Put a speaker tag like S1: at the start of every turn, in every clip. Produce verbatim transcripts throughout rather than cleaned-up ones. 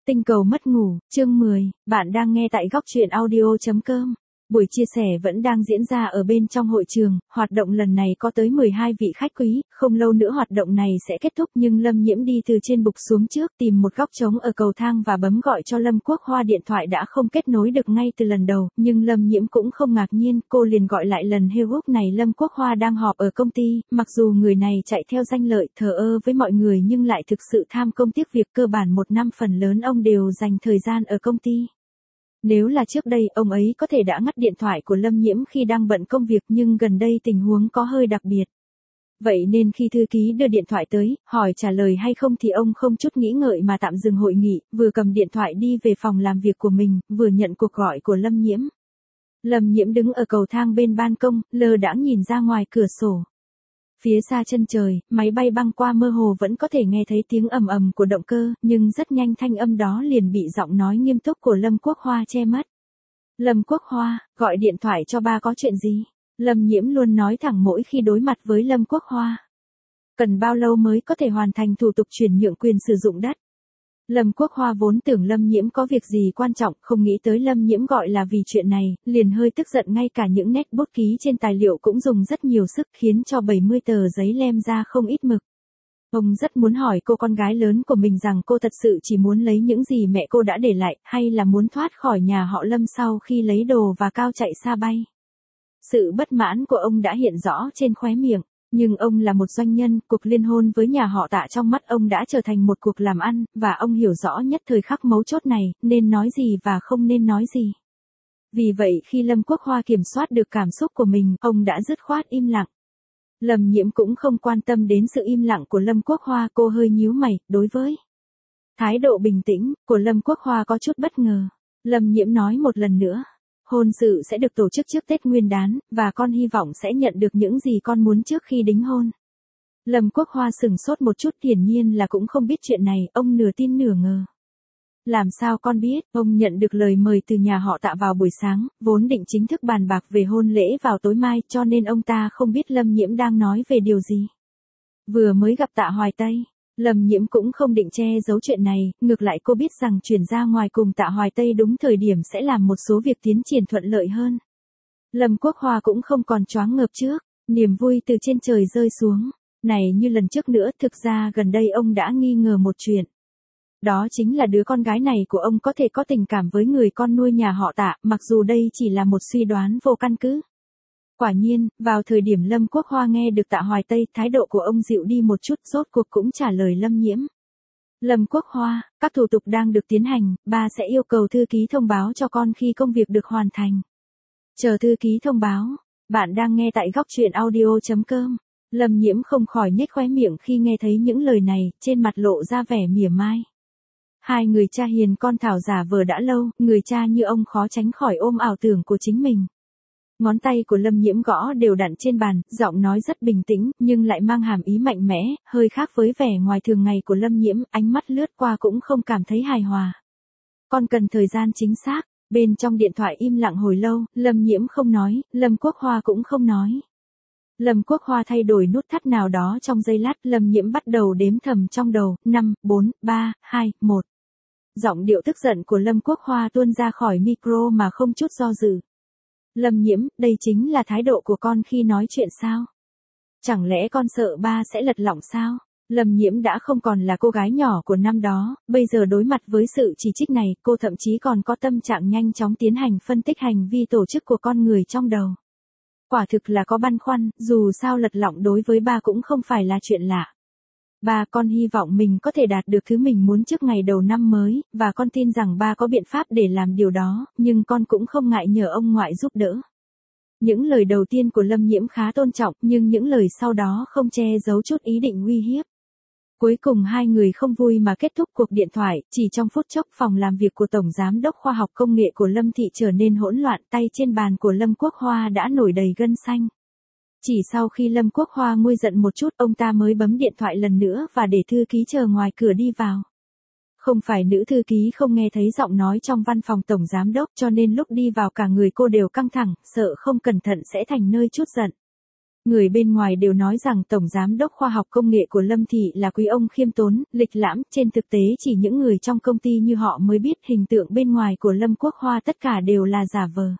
S1: Tinh cầu mất ngủ, chương mười, bạn đang nghe tại góc truyện audio chấm com. Buổi chia sẻ vẫn đang diễn ra ở bên trong hội trường, hoạt động lần này có tới mười hai vị khách quý, không lâu nữa hoạt động này sẽ kết thúc nhưng Lâm Nhiễm đi từ trên bục xuống trước tìm một góc trống ở cầu thang và bấm gọi cho Lâm Quốc Hoa. Điện thoại đã không kết nối được ngay từ lần đầu, nhưng Lâm Nhiễm cũng không ngạc nhiên, cô liền gọi lại lần heo lúc này Lâm Quốc Hoa đang họp ở công ty, mặc dù người này chạy theo danh lợi, thờ ơ với mọi người nhưng lại thực sự tham công tiếc việc, cơ bản một năm phần lớn ông đều dành thời gian ở công ty. Nếu là trước đây, ông ấy có thể đã ngắt điện thoại của Lâm Nhiễm khi đang bận công việc nhưng gần đây tình huống có hơi đặc biệt. Vậy nên khi thư ký đưa điện thoại tới, hỏi trả lời hay không thì ông không chút nghĩ ngợi mà tạm dừng hội nghị, vừa cầm điện thoại đi về phòng làm việc của mình, vừa nhận cuộc gọi của Lâm Nhiễm. Lâm Nhiễm đứng ở cầu thang bên ban công, lơ đãng nhìn ra ngoài cửa sổ. Phía xa chân trời, máy bay băng qua mơ hồ vẫn có thể nghe thấy tiếng ầm ầm của động cơ, nhưng rất nhanh thanh âm đó liền bị giọng nói nghiêm túc của Lâm Quốc Hoa che mất. Lâm Quốc Hoa, gọi điện thoại cho ba có chuyện gì? Lâm Nhiễm luôn nói thẳng mỗi khi đối mặt với Lâm Quốc Hoa. Cần bao lâu mới có thể hoàn thành thủ tục chuyển nhượng quyền sử dụng đất? Lâm Quốc Hoa vốn tưởng Lâm Nhiễm có việc gì quan trọng, không nghĩ tới Lâm Nhiễm gọi là vì chuyện này, liền hơi tức giận, ngay cả những nét bút ký trên tài liệu cũng dùng rất nhiều sức khiến cho bảy mươi tờ giấy lem ra không ít mực. Ông rất muốn hỏi cô con gái lớn của mình rằng cô thật sự chỉ muốn lấy những gì mẹ cô đã để lại, hay là muốn thoát khỏi nhà họ Lâm sau khi lấy đồ và cao chạy xa bay. Sự bất mãn của ông đã hiện rõ trên khóe miệng. Nhưng ông là một doanh nhân, cuộc liên hôn với nhà họ Tạ trong mắt ông đã trở thành một cuộc làm ăn, và ông hiểu rõ nhất thời khắc mấu chốt này, nên nói gì và không nên nói gì. Vì vậy khi Lâm Quốc Hoa kiểm soát được cảm xúc của mình, ông đã dứt khoát im lặng. Lâm Nhiễm cũng không quan tâm đến sự im lặng của Lâm Quốc Hoa, cô hơi nhíu mày, đối với thái độ bình tĩnh của Lâm Quốc Hoa có chút bất ngờ. Lâm Nhiễm nói một lần nữa. Hôn sự sẽ được tổ chức trước Tết Nguyên đán, và con hy vọng sẽ nhận được những gì con muốn trước khi đính hôn. Lâm Quốc Hoa sửng sốt một chút, hiển nhiên là cũng không biết chuyện này, ông nửa tin nửa ngờ. Làm sao con biết? Ông nhận được lời mời từ nhà họ Tạ vào buổi sáng, vốn định chính thức bàn bạc về hôn lễ vào tối mai, cho nên ông ta không biết Lâm Nhiễm đang nói về điều gì. Vừa mới gặp Tạ Hoài Tây, Lâm Nhiễm cũng không định che giấu chuyện này, ngược lại cô biết rằng chuyển ra ngoài cùng Tạ Hoài Tây đúng thời điểm sẽ làm một số việc tiến triển thuận lợi hơn. Lâm Quốc Hoa cũng không còn choáng ngợp trước, niềm vui từ trên trời rơi xuống. Này như lần trước nữa, thực ra gần đây ông đã nghi ngờ một chuyện. Đó chính là đứa con gái này của ông có thể có tình cảm với người con nuôi nhà họ Tạ, mặc dù đây chỉ là một suy đoán vô căn cứ. Quả nhiên, vào thời điểm Lâm Quốc Hoa nghe được Tạ Hoài Tây, thái độ của ông dịu đi một chút, rốt cuộc cũng trả lời Lâm Nhiễm. Lâm Quốc Hoa, các thủ tục đang được tiến hành, ba sẽ yêu cầu thư ký thông báo cho con khi công việc được hoàn thành. Chờ thư ký thông báo, bạn đang nghe tại góc truyện audio chấm com. Lâm Nhiễm không khỏi nhếch khóe miệng khi nghe thấy những lời này, trên mặt lộ ra vẻ mỉa mai. Hai người cha hiền con Thảo giả vờ đã lâu, người cha như ông khó tránh khỏi ôm ảo tưởng của chính mình. Ngón tay của Lâm Nhiễm gõ đều đặn trên bàn, giọng nói rất bình tĩnh, nhưng lại mang hàm ý mạnh mẽ, hơi khác với vẻ ngoài thường ngày của Lâm Nhiễm, ánh mắt lướt qua cũng không cảm thấy hài hòa. Con cần thời gian chính xác. Bên trong điện thoại im lặng hồi lâu, Lâm Nhiễm không nói, Lâm Quốc Hoa cũng không nói. Lâm Quốc Hoa thay đổi nút thắt nào đó trong giây lát, Lâm Nhiễm bắt đầu đếm thầm trong đầu, năm, bốn, ba, hai, một. Giọng điệu tức giận của Lâm Quốc Hoa tuôn ra khỏi micro mà không chút do dự. Lâm Nhiễm, đây chính là thái độ của con khi nói chuyện sao? Chẳng lẽ con sợ ba sẽ lật lọng sao? Lâm Nhiễm đã không còn là cô gái nhỏ của năm đó, bây giờ đối mặt với sự chỉ trích này, cô thậm chí còn có tâm trạng nhanh chóng tiến hành phân tích hành vi tổ chức của con người trong đầu. Quả thực là có băn khoăn, dù sao lật lọng đối với ba cũng không phải là chuyện lạ. Ba, con hy vọng mình có thể đạt được thứ mình muốn trước ngày đầu năm mới, và con tin rằng ba có biện pháp để làm điều đó, nhưng con cũng không ngại nhờ ông ngoại giúp đỡ. Những lời đầu tiên của Lâm Nhiễm khá tôn trọng, nhưng những lời sau đó không che giấu chút ý định uy hiếp. Cuối cùng hai người không vui mà kết thúc cuộc điện thoại, chỉ trong phút chốc phòng làm việc của Tổng Giám đốc Khoa học Công nghệ của Lâm Thị trở nên hỗn loạn, tay trên bàn của Lâm Quốc Hoa đã nổi đầy gân xanh. Chỉ sau khi Lâm Quốc Hoa nguôi giận một chút, ông ta mới bấm điện thoại lần nữa và để thư ký chờ ngoài cửa đi vào. Không phải nữ thư ký không nghe thấy giọng nói trong văn phòng Tổng Giám đốc, cho nên lúc đi vào cả người cô đều căng thẳng, sợ không cẩn thận sẽ thành nơi chút giận. Người bên ngoài đều nói rằng Tổng Giám đốc Khoa học Công nghệ của Lâm Thị là quý ông khiêm tốn, lịch lãm, trên thực tế chỉ những người trong công ty như họ mới biết hình tượng bên ngoài của Lâm Quốc Hoa tất cả đều là giả vờ.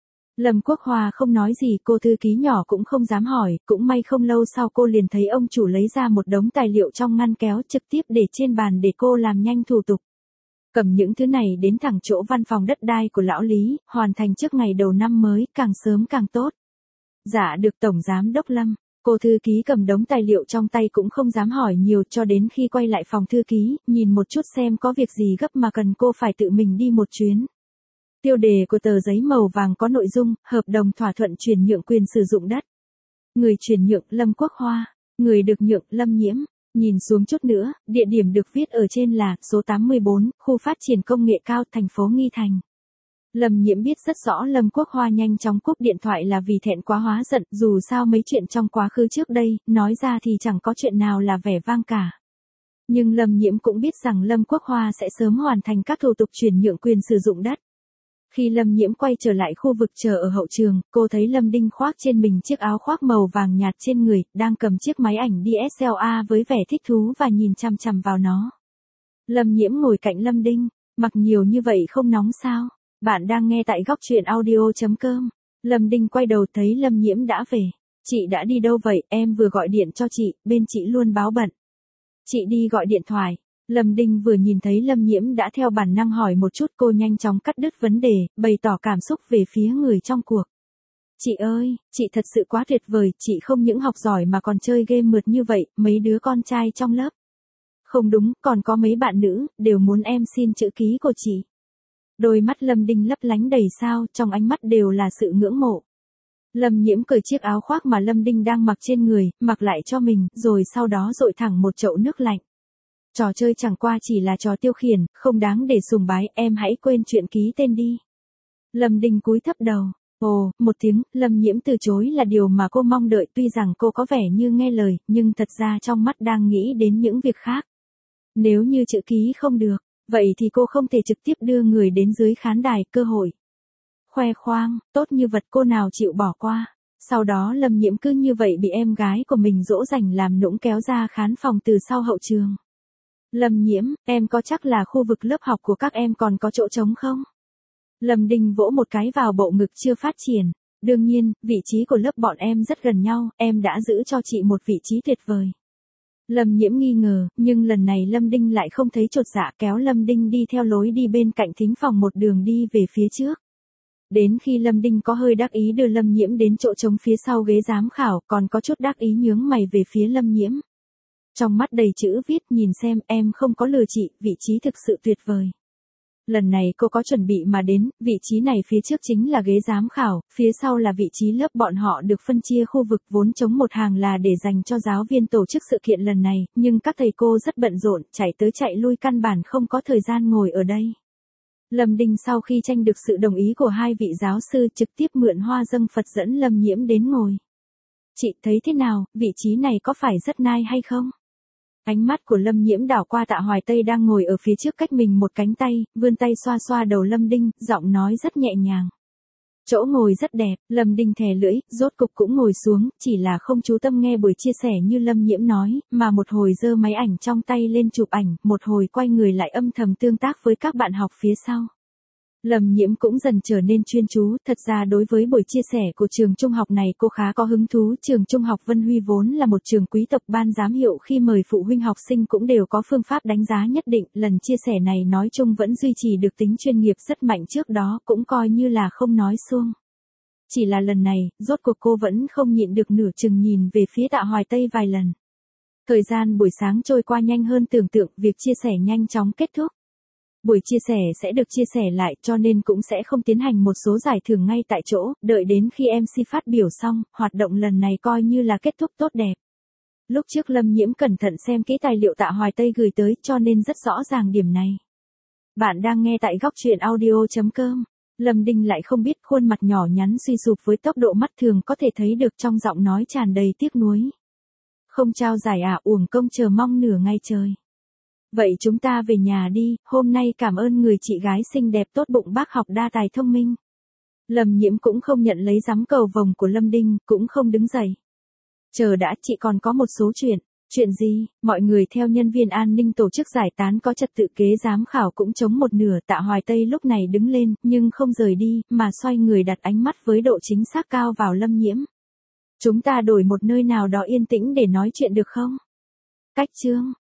S1: Lâm Quốc Hoa không nói gì, cô thư ký nhỏ cũng không dám hỏi, cũng may không lâu sau cô liền thấy ông chủ lấy ra một đống tài liệu trong ngăn kéo trực tiếp để trên bàn để cô làm nhanh thủ tục. Cầm những thứ này đến thẳng chỗ văn phòng đất đai của lão Lý, hoàn thành trước ngày đầu năm mới, càng sớm càng tốt. Dạ được Tổng Giám đốc Lâm. Cô thư ký cầm đống tài liệu trong tay cũng không dám hỏi nhiều cho đến khi quay lại phòng thư ký, nhìn một chút xem có việc gì gấp mà cần cô phải tự mình đi một chuyến. Tiêu đề của tờ giấy màu vàng có nội dung, hợp đồng thỏa thuận chuyển nhượng quyền sử dụng đất. Người chuyển nhượng Lâm Quốc Hoa, người được nhượng Lâm Nhiễm. Nhìn xuống chút nữa, địa điểm được viết ở trên là số tám mươi bốn, khu phát triển công nghệ cao, thành phố Nghi Thành. Lâm Nhiễm biết rất rõ Lâm Quốc Hoa nhanh chóng cúp điện thoại là vì thẹn quá hóa giận, dù sao mấy chuyện trong quá khứ trước đây, nói ra thì chẳng có chuyện nào là vẻ vang cả. Nhưng Lâm Nhiễm cũng biết rằng Lâm Quốc Hoa sẽ sớm hoàn thành các thủ tục chuyển nhượng quyền sử dụng đất. Khi Lâm Nhiễm quay trở lại khu vực chờ ở hậu trường, cô thấy Lâm Đinh khoác trên mình chiếc áo khoác màu vàng nhạt trên người, đang cầm chiếc máy ảnh đê ét lờ rờ với vẻ thích thú và nhìn chằm chằm vào nó. Lâm Nhiễm ngồi cạnh Lâm Đinh, mặc nhiều như vậy không nóng sao? Bạn đang nghe tại góc truyện audio chấm com. Lâm Đinh quay đầu thấy Lâm Nhiễm đã về. Chị đã đi đâu vậy? Em vừa gọi điện cho chị, bên chị luôn báo bận. Chị đi gọi điện thoại. Lâm Đinh vừa nhìn thấy Lâm Nhiễm đã theo bản năng hỏi một chút, cô nhanh chóng cắt đứt vấn đề, bày tỏ cảm xúc về phía người trong cuộc. Chị ơi, chị thật sự quá tuyệt vời, chị không những học giỏi mà còn chơi game mượt như vậy, mấy đứa con trai trong lớp. Không đúng, còn có mấy bạn nữ, đều muốn em xin chữ ký của chị. Đôi mắt Lâm Đinh lấp lánh đầy sao, trong ánh mắt đều là sự ngưỡng mộ. Lâm Nhiễm cởi chiếc áo khoác mà Lâm Đinh đang mặc trên người, mặc lại cho mình, rồi sau đó dội thẳng một chậu nước lạnh. Trò chơi chẳng qua chỉ là trò tiêu khiển, không đáng để sùng bái, em hãy quên chuyện ký tên đi. Lâm Đinh cúi thấp đầu. Ồ, một tiếng, Lâm Nhiễm từ chối là điều mà cô mong đợi, tuy rằng cô có vẻ như nghe lời, nhưng thật ra trong mắt đang nghĩ đến những việc khác. Nếu như chữ ký không được, vậy thì cô không thể trực tiếp đưa người đến dưới khán đài, cơ hội. Khoe khoang, tốt như vật cô nào chịu bỏ qua. Sau đó Lâm Nhiễm cứ như vậy bị em gái của mình dỗ dành làm nũng kéo ra khán phòng từ sau hậu trường. Lâm Nhiễm, em có chắc là khu vực lớp học của các em còn có chỗ trống không? Lâm Đinh vỗ một cái vào bộ ngực chưa phát triển. Đương nhiên, vị trí của lớp bọn em rất gần nhau, em đã giữ cho chị một vị trí tuyệt vời. Lâm Nhiễm nghi ngờ, nhưng lần này Lâm Đinh lại không thấy chột dạ, kéo Lâm Đinh đi theo lối đi bên cạnh thính phòng một đường đi về phía trước. Đến khi Lâm Đinh có hơi đắc ý đưa Lâm Nhiễm đến chỗ trống phía sau ghế giám khảo, còn có chút đắc ý nhướng mày về phía Lâm Nhiễm. Trong mắt đầy chữ viết, nhìn xem, em không có lừa chị, vị trí thực sự tuyệt vời. Lần này cô có chuẩn bị mà đến, vị trí này phía trước chính là ghế giám khảo, phía sau là vị trí lớp bọn họ được phân chia khu vực vốn trống một hàng là để dành cho giáo viên tổ chức sự kiện lần này, nhưng các thầy cô rất bận rộn, chạy tới chạy lui căn bản không có thời gian ngồi ở đây. Lâm Đinh sau khi tranh được sự đồng ý của hai vị giáo sư trực tiếp mượn hoa dâng Phật dẫn Lâm Nhiễm đến ngồi. Chị thấy thế nào, vị trí này có phải rất nai hay không? Ánh mắt của Lâm Nhiễm đảo qua Tạ Hoài Tây đang ngồi ở phía trước cách mình một cánh tay, vươn tay xoa xoa đầu Lâm Đinh, giọng nói rất nhẹ nhàng. Chỗ ngồi rất đẹp, Lâm Đinh thè lưỡi, rốt cục cũng ngồi xuống, chỉ là không chú tâm nghe buổi chia sẻ như Lâm Nhiễm nói, mà một hồi giơ máy ảnh trong tay lên chụp ảnh, một hồi quay người lại âm thầm tương tác với các bạn học phía sau. Lâm Nhiễm cũng dần trở nên chuyên chú, thật ra đối với buổi chia sẻ của trường trung học này cô khá có hứng thú, trường trung học Vân Huy vốn là một trường quý tộc, ban giám hiệu khi mời phụ huynh học sinh cũng đều có phương pháp đánh giá nhất định, lần chia sẻ này nói chung vẫn duy trì được tính chuyên nghiệp rất mạnh, trước đó cũng coi như là không nói suông. Chỉ là lần này, rốt cuộc cô vẫn không nhịn được nửa chừng nhìn về phía Tạ Hoài Tây vài lần. Thời gian buổi sáng trôi qua nhanh hơn tưởng tượng, việc chia sẻ nhanh chóng kết thúc. Buổi chia sẻ sẽ được chia sẻ lại cho nên cũng sẽ không tiến hành một số giải thưởng ngay tại chỗ, đợi đến khi em xê phát biểu xong, hoạt động lần này coi như là kết thúc tốt đẹp. Lúc trước Lâm Nhiễm cẩn thận xem kỹ tài liệu Tạ Hoài Tây gửi tới cho nên rất rõ ràng điểm này. Bạn đang nghe tại góc truyện audio chấm com. Lâm Đinh lại không biết khuôn mặt nhỏ nhắn suy sụp với tốc độ mắt thường có thể thấy được trong giọng nói tràn đầy tiếc nuối. Không trao giải à, uổng công chờ mong nửa ngày trời. Vậy chúng ta về nhà đi, hôm nay cảm ơn người chị gái xinh đẹp tốt bụng bác học đa tài thông minh. Lâm Nhiễm cũng không nhận lấy giám cầu vồng của Lâm Đinh, cũng không đứng dậy. Chờ đã, chị còn có một số chuyện. Chuyện gì? Mọi người theo nhân viên an ninh tổ chức giải tán có trật tự, kế giám khảo cũng chống một nửa. Tạ Hoài Tây lúc này đứng lên, nhưng không rời đi, mà xoay người đặt ánh mắt với độ chính xác cao vào Lâm Nhiễm. Chúng ta đổi một nơi nào đó yên tĩnh để nói chuyện được không? Cách Trương.